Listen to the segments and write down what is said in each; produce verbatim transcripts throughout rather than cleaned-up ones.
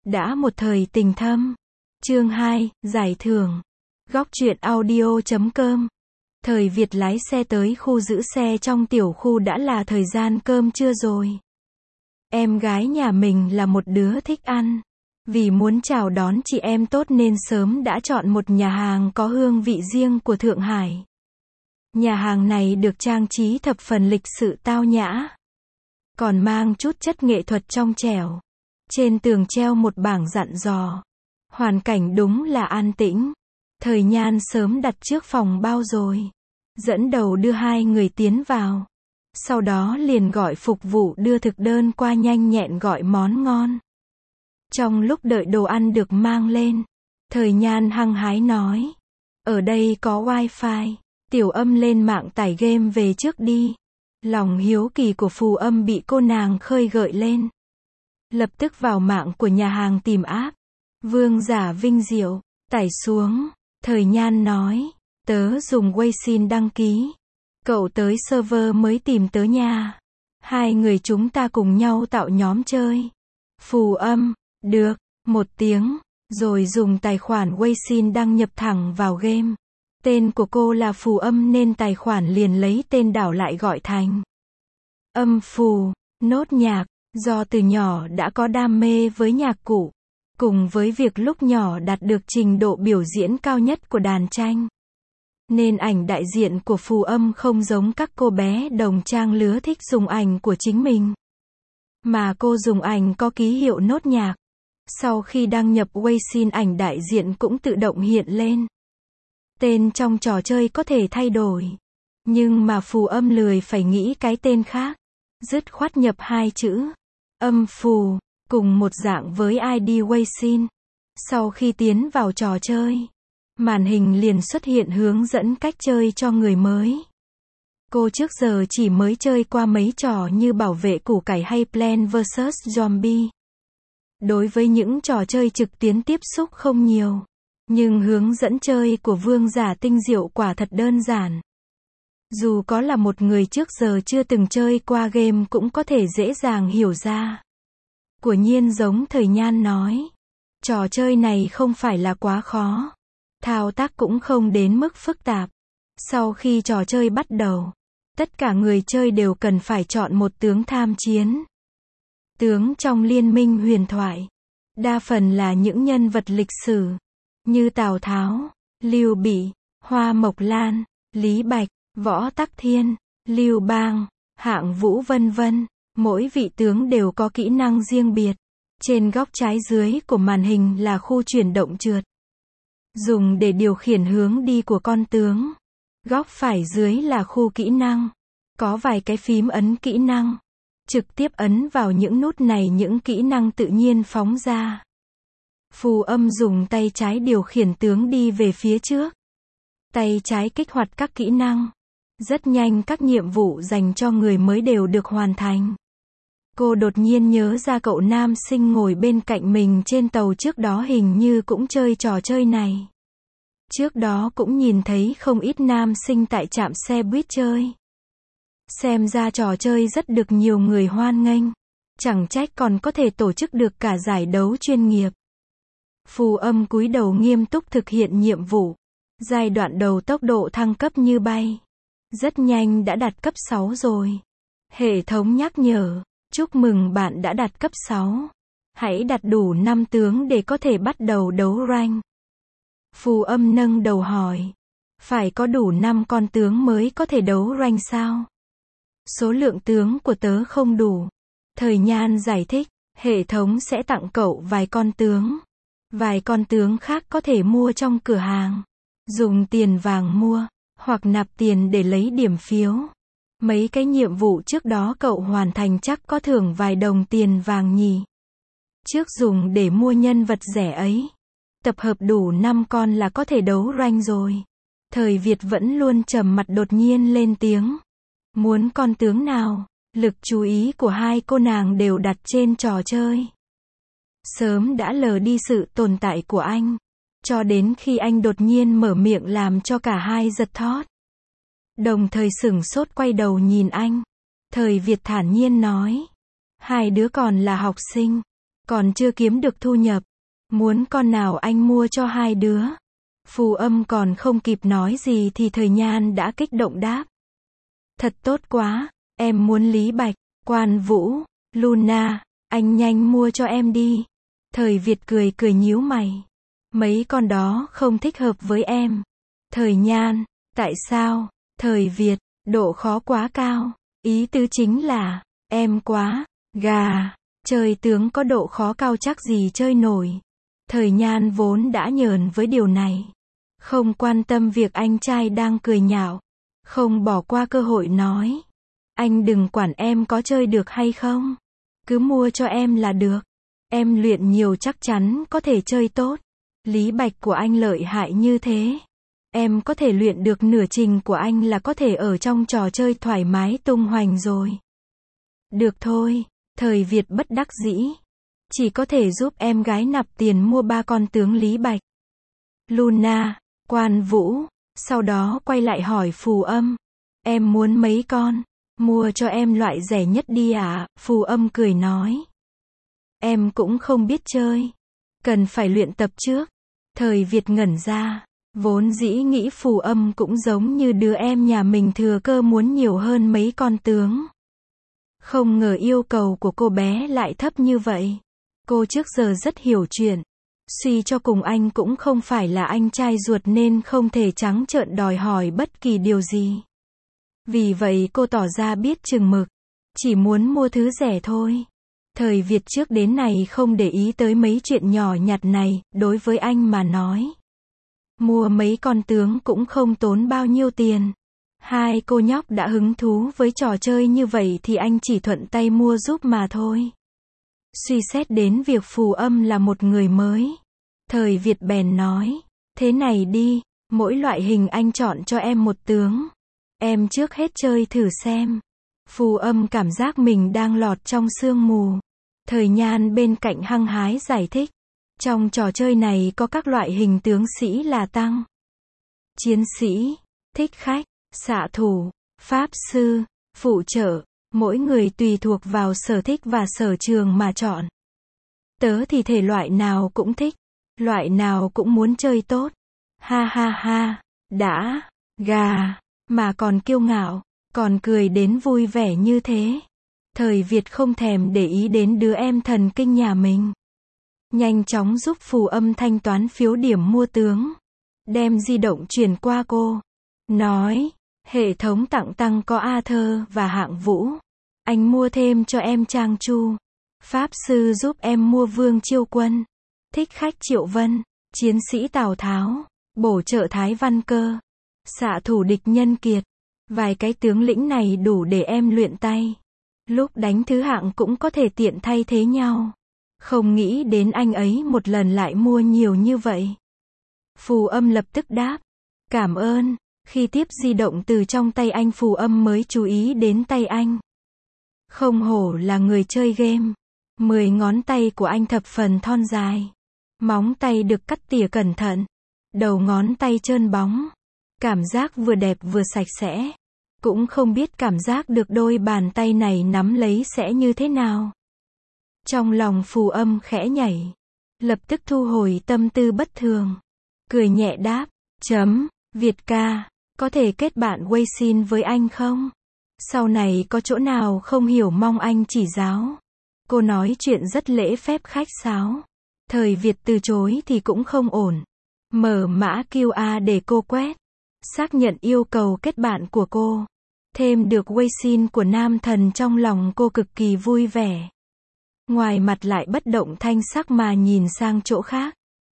Đã một thời tình thâm. Chương hai, giải thưởng. Góc truyện audio chấm com. Thời Việt lái xe tới khu giữ xe trong tiểu khu đã là thời gian cơm trưa rồi. Em gái nhà mình là một đứa thích ăn. Vì muốn chào đón chị em tốt nên sớm đã chọn một nhà hàng có hương vị riêng của Thượng Hải. Nhà hàng này được trang trí thập phần lịch sự tao nhã, còn mang chút chất nghệ thuật trong trẻo. Trên tường treo một bảng dặn dò. Hoàn cảnh đúng là an tĩnh. Thời Nhan sớm đặt trước phòng bao rồi. Dẫn đầu đưa hai người tiến vào. Sau đó liền gọi phục vụ đưa thực đơn qua nhanh nhẹn gọi món ngon. Trong lúc đợi đồ ăn được mang lên, Thời Nhan hăng hái nói. Ở đây có wifi, Tiểu Âm lên mạng tải game về trước đi. Lòng hiếu kỳ của Phù Âm bị cô nàng khơi gợi lên. Lập tức vào mạng của nhà hàng tìm app. Vương giả vinh diệu, tải xuống. Thời Nhan nói, tớ dùng Weixin đăng ký. Cậu tới server mới tìm tớ nha. Hai người chúng ta cùng nhau tạo nhóm chơi. Phù Âm, được, một tiếng, rồi dùng tài khoản Weixin đăng nhập thẳng vào game. Tên của cô là Phù Âm nên tài khoản liền lấy tên đảo lại gọi thành Âm Phù. Nốt nhạc. Do từ nhỏ đã có đam mê với nhạc cụ, cùng với việc lúc nhỏ đạt được trình độ biểu diễn cao nhất của đàn tranh, nên ảnh đại diện của Phù Âm không giống các cô bé đồng trang lứa thích dùng ảnh của chính mình, mà cô dùng ảnh có ký hiệu nốt nhạc. Sau khi đăng nhập Weixin, ảnh đại diện cũng tự động hiện lên. Tên trong trò chơi có thể thay đổi, nhưng mà Phù Âm lười phải nghĩ cái tên khác, dứt khoát nhập hai chữ Âm Phù, cùng một dạng với i đê Weixin. Sau khi tiến vào trò chơi, màn hình liền xuất hiện hướng dẫn cách chơi cho người mới. Cô trước giờ chỉ mới chơi qua mấy trò như bảo vệ củ cải hay Plants versus. Zombie. Đối với những trò chơi trực tuyến tiếp xúc không nhiều, nhưng hướng dẫn chơi của Vương giả tinh diệu quả thật đơn giản. Dù có là một người trước giờ chưa từng chơi qua game cũng có thể dễ dàng hiểu ra. Quả nhiên giống Thời Nhan nói, trò chơi này không phải là quá khó. Thao tác cũng không đến mức phức tạp. Sau khi trò chơi bắt đầu, tất cả người chơi đều cần phải chọn một tướng tham chiến. Tướng trong Liên minh huyền thoại, đa phần là những nhân vật lịch sử, như Tào Tháo, Lưu Bị, Hoa Mộc Lan, Lý Bạch, Võ Tắc Thiên, Lưu Bang, Hạng Vũ vân vân. Mỗi vị tướng đều có kỹ năng riêng biệt. Trên góc trái dưới của màn hình là khu chuyển động trượt, dùng để điều khiển hướng đi của con tướng. Góc phải dưới là khu kỹ năng, có vài cái phím ấn kỹ năng. Trực tiếp ấn vào những nút này những kỹ năng tự nhiên phóng ra. Phù Âm dùng tay trái điều khiển tướng đi về phía trước. Tay trái kích hoạt các kỹ năng. Rất nhanh các nhiệm vụ dành cho người mới đều được hoàn thành. Cô đột nhiên nhớ ra cậu nam sinh ngồi bên cạnh mình trên tàu trước đó hình như cũng chơi trò chơi này. Trước đó cũng nhìn thấy không ít nam sinh tại trạm xe buýt chơi. Xem ra trò chơi rất được nhiều người hoan nghênh. Chẳng trách còn có thể tổ chức được cả giải đấu chuyên nghiệp. Phù Âm cúi đầu nghiêm túc thực hiện nhiệm vụ. Giai đoạn đầu tốc độ thăng cấp như bay. Rất nhanh đã đạt cấp sáu rồi. Hệ thống nhắc nhở, chúc mừng bạn đã đạt cấp sáu. Hãy đạt đủ năm tướng để có thể bắt đầu đấu rank. Phù Âm nâng đầu hỏi, phải có đủ năm con tướng mới có thể đấu rank sao? Số lượng tướng của tớ không đủ. Thời Nhan giải thích, hệ thống sẽ tặng cậu vài con tướng. Vài con tướng khác có thể mua trong cửa hàng. Dùng tiền vàng mua, hoặc nạp tiền để lấy điểm phiếu. Mấy cái nhiệm vụ trước đó cậu hoàn thành chắc có thưởng vài đồng tiền vàng nhỉ. Trước dùng để mua nhân vật rẻ ấy. Tập hợp đủ năm con là có thể đấu rank rồi. Thời Việt vẫn luôn trầm mặt đột nhiên lên tiếng. Muốn con tướng nào? Lực chú ý của hai cô nàng đều đặt trên trò chơi. Sớm đã lờ đi sự tồn tại của anh. Cho đến khi anh đột nhiên mở miệng làm cho cả hai giật thót. Đồng thời sửng sốt quay đầu nhìn anh. Thời Việt thản nhiên nói. Hai đứa còn là học sinh. còn chưa kiếm được thu nhập. Muốn con nào anh mua cho hai đứa. Phù Âm còn không kịp nói gì thì Thời Nhan đã kích động đáp. Thật tốt quá, em muốn Lý Bạch, Quan Vũ, Luna, anh nhanh mua cho em đi. Thời Việt cười cười nhíu mày. Mấy con đó không thích hợp với em. Thời Nhan, tại sao? Thời Việt, độ khó quá cao. Ý tứ chính là, em quá, gà, chơi tướng có độ khó cao chắc gì chơi nổi. Thời Nhan vốn đã nhờn với điều này. Không quan tâm việc anh trai đang cười nhạo. Không bỏ qua cơ hội nói. Anh đừng quản em có chơi được hay không. Cứ mua cho em là được. Em luyện nhiều chắc chắn có thể chơi tốt. Lý Bạch của anh lợi hại như thế. Em có thể luyện được nửa trình của anh là có thể ở trong trò chơi thoải mái tung hoành rồi. Được thôi, Thời Việt bất đắc dĩ. Chỉ có thể giúp em gái nạp tiền mua ba con tướng Lý Bạch, Luna, Quan Vũ. Sau đó quay lại hỏi Phù Âm. Em muốn mấy con? Mua cho em loại rẻ nhất đi ạ. À? Phù Âm cười nói. Em cũng không biết chơi. Cần phải luyện tập trước. Thời Việt ngẩn ra. Vốn dĩ nghĩ Phù Âm cũng giống như đứa em nhà mình thừa cơ muốn nhiều hơn mấy con tướng. Không ngờ yêu cầu của cô bé lại thấp như vậy. Cô trước giờ rất hiểu chuyện. Suy cho cùng anh cũng không phải là anh trai ruột nên không thể trắng trợn đòi hỏi bất kỳ điều gì. Vì vậy cô tỏ ra biết chừng mực. Chỉ muốn mua thứ rẻ thôi. Thời Việt trước đến này không để ý tới mấy chuyện nhỏ nhặt này, đối với anh mà nói. Mua mấy con tướng cũng không tốn bao nhiêu tiền. Hai cô nhóc đã hứng thú với trò chơi như vậy thì anh chỉ thuận tay mua giúp mà thôi. Suy xét đến việc Phù Âm là một người mới. Thời Việt bèn nói. Thế này đi, mỗi loại hình anh chọn cho em một tướng. Em trước hết chơi thử xem. Phù Âm cảm giác mình đang lọt trong sương mù. Thời Nhan bên cạnh hăng hái giải thích. Trong trò chơi này có các loại hình tướng sĩ là tăng, chiến sĩ, thích khách, xạ thủ, pháp sư, phụ trợ. Mỗi người tùy thuộc vào sở thích và sở trường mà chọn. Tớ thì thể loại nào cũng thích. Loại nào cũng muốn chơi tốt. Ha ha ha, đã, gà, mà còn kiêu ngạo, còn cười đến vui vẻ như thế. Thời Việt không thèm để ý đến đứa em thần kinh nhà mình. Nhanh chóng giúp Phù Âm thanh toán phiếu điểm mua tướng. Đem di động chuyển qua cô. Nói, hệ thống tặng tăng có Arthur và Hạng Vũ. Anh mua thêm cho em Trang Chu. Pháp sư giúp em mua Vương Chiêu Quân. Thích khách Triệu Vân. Chiến sĩ Tào Tháo. Bổ trợ Thái Văn Cơ. Xạ thủ địch Nhân Kiệt. Vài cái tướng lĩnh này đủ để em luyện tay. Lúc đánh thứ hạng cũng có thể tiện thay thế nhau. Không nghĩ đến anh ấy một lần lại mua nhiều như vậy. Phù Âm lập tức đáp. Cảm ơn. Khi tiếp di động từ trong tay anh, Phù Âm mới chú ý đến tay anh. Không hổ là người chơi game. Mười ngón tay của anh thập phần thon dài. Móng tay được cắt tỉa cẩn thận. Đầu ngón tay trơn bóng. Cảm giác vừa đẹp vừa sạch sẽ. Cũng không biết cảm giác được đôi bàn tay này nắm lấy sẽ như thế nào. Trong lòng Phù Âm khẽ nhảy. Lập tức thu hồi tâm tư bất thường. Cười nhẹ đáp. Chấm, Việt ca, có thể kết bạn Weixin với anh không? Sau này có chỗ nào không hiểu mong anh chỉ giáo. Cô nói chuyện rất lễ phép khách sáo. Thời Việt từ chối thì cũng không ổn. Mở mã quy rờ để cô quét. Xác nhận yêu cầu kết bạn của cô. Thêm được Weixin của nam thần, trong lòng cô cực kỳ vui vẻ. Ngoài mặt lại bất động thanh sắc mà nhìn sang chỗ khác.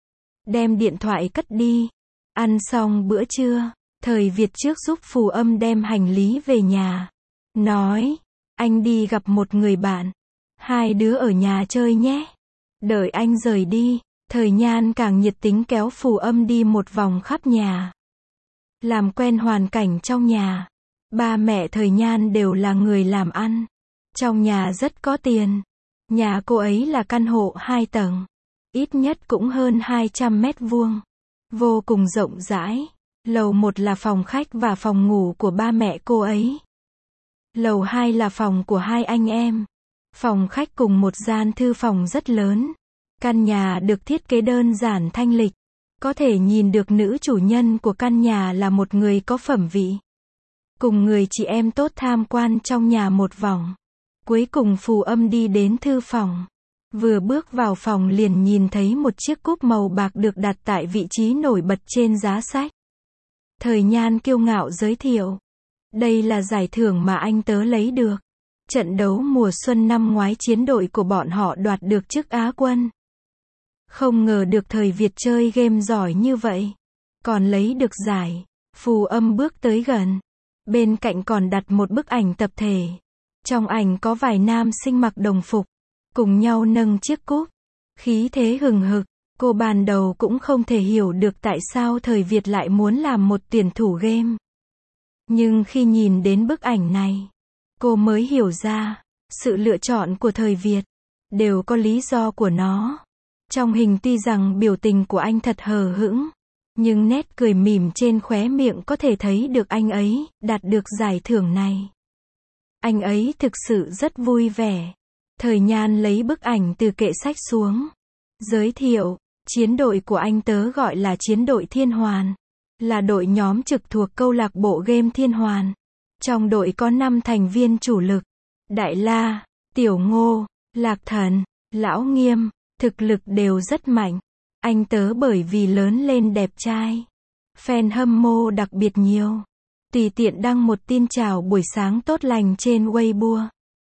Đem điện thoại cất đi. Ăn xong bữa trưa, Thời Việt trước giúp Phù Âm đem hành lý về nhà. Nói, anh đi gặp một người bạn. Hai đứa ở nhà chơi nhé. Đợi anh rời đi, Thời Nhan càng nhiệt tình kéo Phù Âm đi một vòng khắp nhà. Làm quen hoàn cảnh trong nhà. Ba mẹ Thời Nhan đều là người làm ăn. Trong nhà rất có tiền. Nhà cô ấy là căn hộ hai tầng. Ít nhất cũng hơn hai trăm mét vuông. Vô cùng rộng rãi. Lầu một là phòng khách và phòng ngủ của ba mẹ cô ấy. Lầu hai là phòng của hai anh em. Phòng khách cùng một gian thư phòng rất lớn. Căn nhà được thiết kế đơn giản thanh lịch. Có thể nhìn được nữ chủ nhân của căn nhà là một người có phẩm vị. Cùng người chị em tốt tham quan trong nhà một vòng. Cuối cùng Phù Âm đi đến thư phòng. Vừa bước vào phòng liền nhìn thấy một chiếc cúp màu bạc được đặt tại vị trí nổi bật trên giá sách. Thời Nhan kiêu ngạo giới thiệu. Đây là giải thưởng mà anh tớ lấy được. Trận đấu mùa xuân năm ngoái chiến đội của bọn họ đoạt được chức Á quân. Không ngờ được Thời Việt chơi game giỏi như vậy. Còn lấy được giải. Phù Âm bước tới gần. Bên cạnh còn đặt một bức ảnh tập thể. Trong ảnh có vài nam sinh mặc đồng phục. Cùng nhau nâng chiếc cúp. Khí thế hừng hực. Cô ban đầu cũng không thể hiểu được tại sao Thời Việt lại muốn làm một tuyển thủ game. Nhưng khi nhìn đến bức ảnh này, cô mới hiểu ra, sự lựa chọn của Thời Việt đều có lý do của nó. Trong hình tuy rằng biểu tình của anh thật hờ hững, nhưng nét cười mỉm trên khóe miệng có thể thấy được anh ấy đạt được giải thưởng này. Anh ấy thực sự rất vui vẻ. Thời Nhan lấy bức ảnh từ kệ sách xuống. Giới thiệu, chiến đội của anh tớ gọi là chiến đội Thiên Hoàn. Là đội nhóm trực thuộc câu lạc bộ game Thiên Hoàn. Trong đội có năm thành viên chủ lực. Đại La, Tiểu Ngô, Lạc Thần, Lão Nghiêm, thực lực đều rất mạnh. Anh tớ bởi vì lớn lên đẹp trai. Fan hâm mộ đặc biệt nhiều. Tùy tiện đăng một tin chào buổi sáng tốt lành trên Weibo.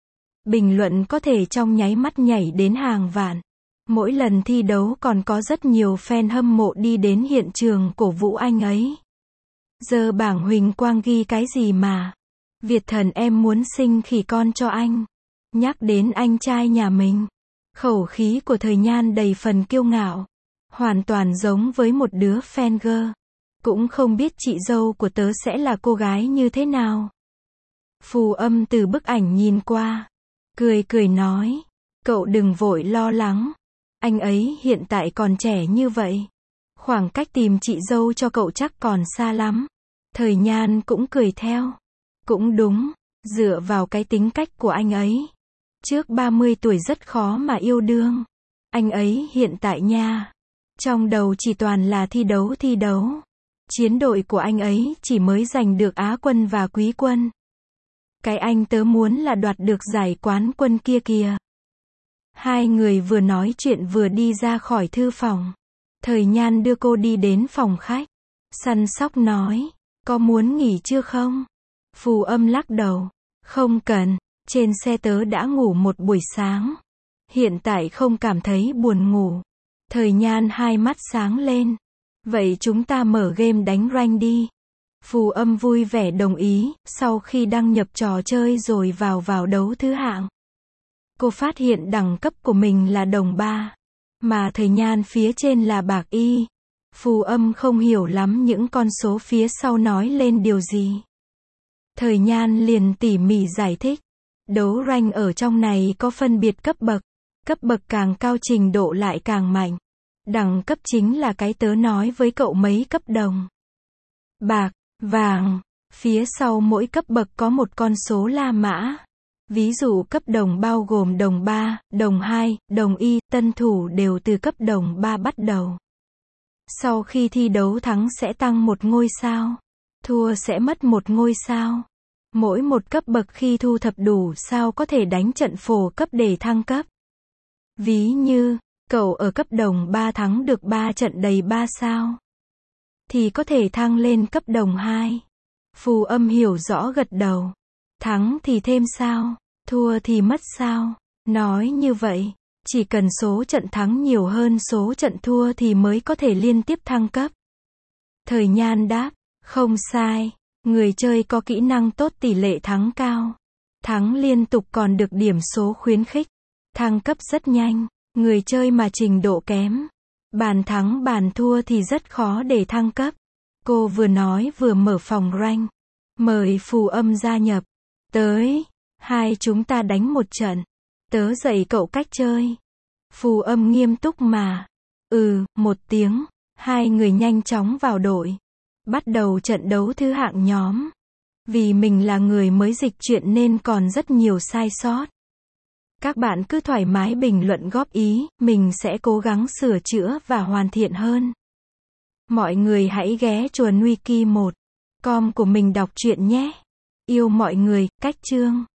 Bình luận có thể trong nháy mắt nhảy đến hàng vạn. Mỗi lần thi đấu còn có rất nhiều fan hâm mộ đi đến hiện trường cổ vũ anh ấy. Giờ bảng huỳnh quang ghi cái gì mà? Việt Thần em muốn sinh khỉ con cho anh. Nhắc đến anh trai nhà mình. Khẩu khí của Thời Nhan đầy phần kiêu ngạo. Hoàn toàn giống với một đứa fan girl. Cũng không biết chị dâu của tớ sẽ là cô gái như thế nào. Phù Âm từ bức ảnh nhìn qua. Cười cười nói. Cậu đừng vội lo lắng. Anh ấy hiện tại còn trẻ như vậy. Khoảng cách tìm chị dâu cho cậu chắc còn xa lắm. Thời Nhan cũng cười theo. Cũng đúng, dựa vào cái tính cách của anh ấy. Trước ba mươi tuổi rất khó mà yêu đương. Anh ấy hiện tại nha. Trong đầu chỉ toàn là thi đấu thi đấu. Chiến đội của anh ấy chỉ mới giành được Á quân và Quý quân. Cái anh tớ muốn là đoạt được giải quán quân kia kìa. Hai người vừa nói chuyện vừa đi ra khỏi thư phòng. Thời Nhan đưa cô đi đến phòng khách. Săn sóc nói, có muốn nghỉ chưa không? Phù Âm lắc đầu, không cần, trên xe tớ đã ngủ một buổi sáng. Hiện tại không cảm thấy buồn ngủ. Thời Nhan hai mắt sáng lên. Vậy chúng ta mở game đánh rank đi. Phù Âm vui vẻ đồng ý, sau khi đăng nhập trò chơi rồi vào vào đấu thứ hạng. Cô phát hiện đẳng cấp của mình là đồng ba, mà Thời Nhan phía trên là bạc y. Phù Âm không hiểu lắm những con số phía sau nói lên điều gì. Thời Nhan liền tỉ mỉ giải thích. Đấu rank ở trong này có phân biệt cấp bậc. Cấp bậc càng cao trình độ lại càng mạnh. Đẳng cấp chính là cái tớ nói với cậu mấy cấp đồng. Bạc, vàng. Phía sau mỗi cấp bậc có một con số La Mã. Ví dụ cấp đồng bao gồm đồng ba, đồng hai, đồng y, tân thủ đều từ cấp đồng ba bắt đầu. Sau khi thi đấu thắng sẽ tăng một ngôi sao. Thua sẽ mất một ngôi sao. Mỗi một cấp bậc khi thu thập đủ sao có thể đánh trận phổ cấp để thăng cấp. Ví như, cậu ở cấp đồng ba thắng được ba trận đầy ba sao. Thì có thể thăng lên cấp đồng hai. Phù Âm hiểu rõ gật đầu. Thắng thì thêm sao, thua thì mất sao. Nói như vậy, chỉ cần số trận thắng nhiều hơn số trận thua thì mới có thể liên tiếp thăng cấp. Thời Nhan đáp, không sai, người chơi có kỹ năng tốt tỷ lệ thắng cao. Thắng liên tục còn được điểm số khuyến khích. Thăng cấp rất nhanh, người chơi mà trình độ kém. Bàn thắng bàn thua thì rất khó để thăng cấp. Cô vừa nói vừa mở phòng rank. Mời Phù Âm gia nhập. Tới, hai chúng ta đánh một trận. Tớ dạy cậu cách chơi. Phù Âm nghiêm túc mà. Ừ, một tiếng. Hai người nhanh chóng vào đội. Bắt đầu trận đấu thứ hạng nhóm. Vì mình là người mới dịch chuyện nên còn rất nhiều sai sót. Các bạn cứ thoải mái bình luận góp ý, mình sẽ cố gắng sửa chữa và hoàn thiện hơn. Mọi người hãy ghé chuồn wiki một chấm com của mình đọc truyện nhé. Yêu mọi người, cách chương.